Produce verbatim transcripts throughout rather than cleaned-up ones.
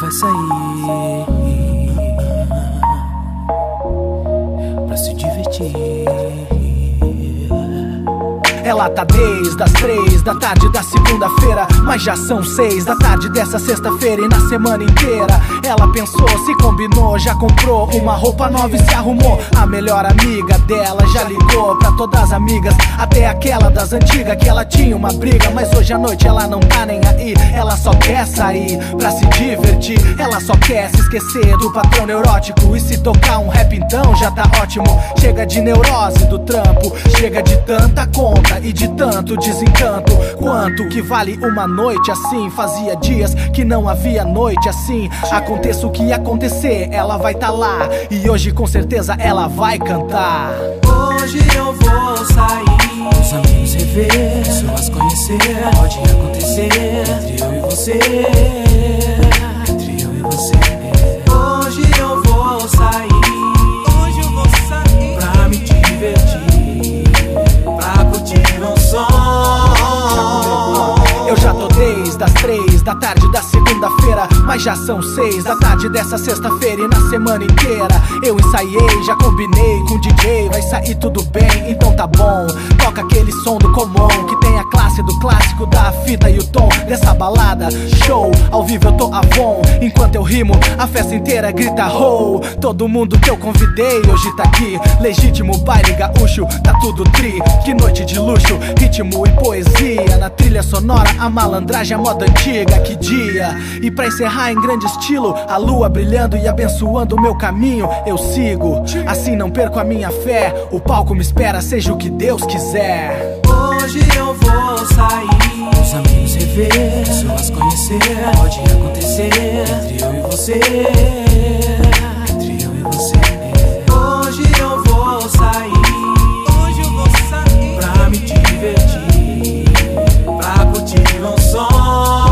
vai sair pra se divertir. Ela tá desde as três da tarde da segunda-feira, mas já são seis da tarde dessa sexta-feira. E na semana inteira ela pensou, se combinou, já comprou uma roupa nova e se arrumou. A melhor amiga dela já ligou pra todas as amigas, até aquela das antigas que ela tinha uma briga. Mas hoje à noite ela não tá nem aí, ela só quer sair pra se divertir. Ela só quer se esquecer do patrão neurótico, e se tocar um rap então já tá ótimo. Chega de neurose do trampo, chega de tanta conta e de tanto desencanto. Quanto que vale uma noite assim? Fazia dias que não havia noite assim. Aconteça o que acontecer, ela vai tá lá, e hoje com certeza ela vai cantar. Hoje eu vou sair, os amigos rever, pessoas conhecer. Pode acontecer entre eu e você, entre eu e você. Hoje eu vou sair, hoje eu vou sair pra me divertir, pra curtir um som. Eu já tô desde as três da tarde da segunda-feira, mas já são seis da tarde dessa sexta-feira. E na semana inteira eu ensaiei, já combinei com o D J, vai sair tudo bem, então tá bom. Toca aquele som do comum, que tem a classe do clássico, da fita e o tom dessa balada. Show, ao vivo eu tô avon, enquanto eu rimo a festa inteira grita ho. Todo mundo que eu convidei hoje tá aqui, legítimo baile gaúcho, tá tudo tri. Que noite de luxo, ritmo e poesia, na trilha sonora a malandragem, a moda antiga, que dia. E pra encerrar em grande estilo, a lua brilhando e abençoando o meu caminho, eu sigo, assim não perco a minha fé. O palco me espera, seja o que Deus quiser. Hoje eu vou sair, os amigos rever, pessoas conhecer. Pode acontecer entre eu e você, entre eu e você. Hoje eu vou sair, hoje eu vou sair pra me divertir, pra curtir um som.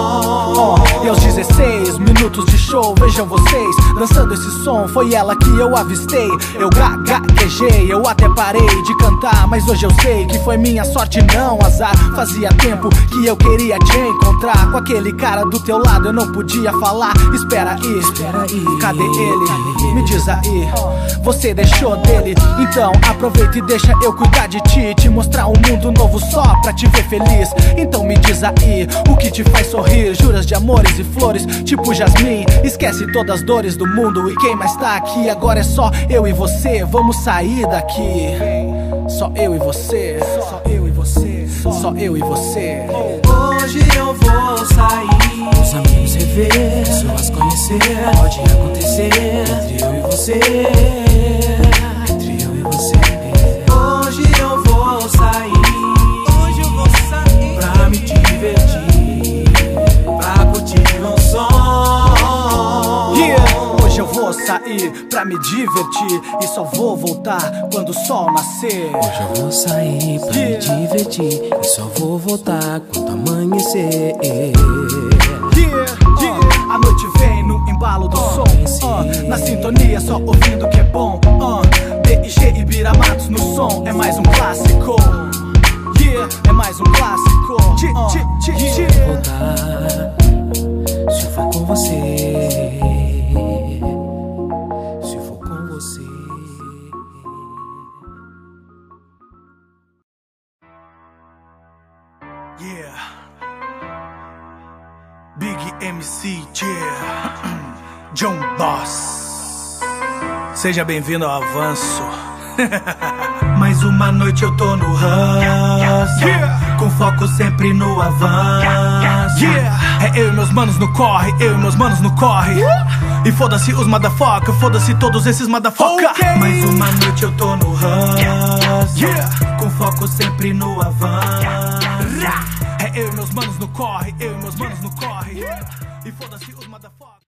E aos dezesseis minutos de show, vejam vocês dançando esse som, foi ela que eu avistei. Eu gaguejei, eu até parei de cantar, mas hoje eu sei que foi minha sorte, não azar. Fazia tempo que eu queria te encontrar, com aquele cara do teu lado eu não podia falar. Espera aí, espera aí, cadê ele? Me diz aí, você deixou dele? Então aproveita e deixa eu cuidar de ti, te mostrar um mundo novo só pra te ver feliz. Então me diz aí, o que te faz sorrir? Juras de amores e flores, tipo jasmim. Esquece todas as dores do mundo, e quem mais tá aqui? Agora é só eu e você, vamos sair daqui. Só eu e você, só eu e você, só eu e você. Hoje eu vou sair, os amigos rever, pessoas conhecer. Pode acontecer entre eu e você, entre eu e você. Hoje eu vou sair, hoje eu vou sair pra me divertir, pra curtir um som. Yeah. Hoje eu vou sair pra me divertir, e só vou voltar quando o sol nascer. Hoje eu vou sair pra yeah. me divertir, e só vou voltar quando amanhecer. Yeah, yeah. A noite vem no embalo do som, uh, na sintonia só ouvindo o que é bom. uh, D I G e Bira Matos no som, é mais um clássico. Yeah, é mais um clássico. uh, yeah. Vou voltar se eu for com você, se eu for com você. Yeah, Big M C, yeah. John Boss, seja bem-vindo ao avanço. Mais uma noite eu tô no ranço, yeah. Com foco sempre no avanço, yeah. É eu e meus manos no corre, eu e meus manos no corre, uh. E foda-se os motherfucker, foda-se todos esses motherfucker, okay. Mais uma noite eu tô no ranço, yeah. Com foco sempre no avanço, yeah. É eu e meus manos no corre, eu e meus manos no corre, yeah. E foda-se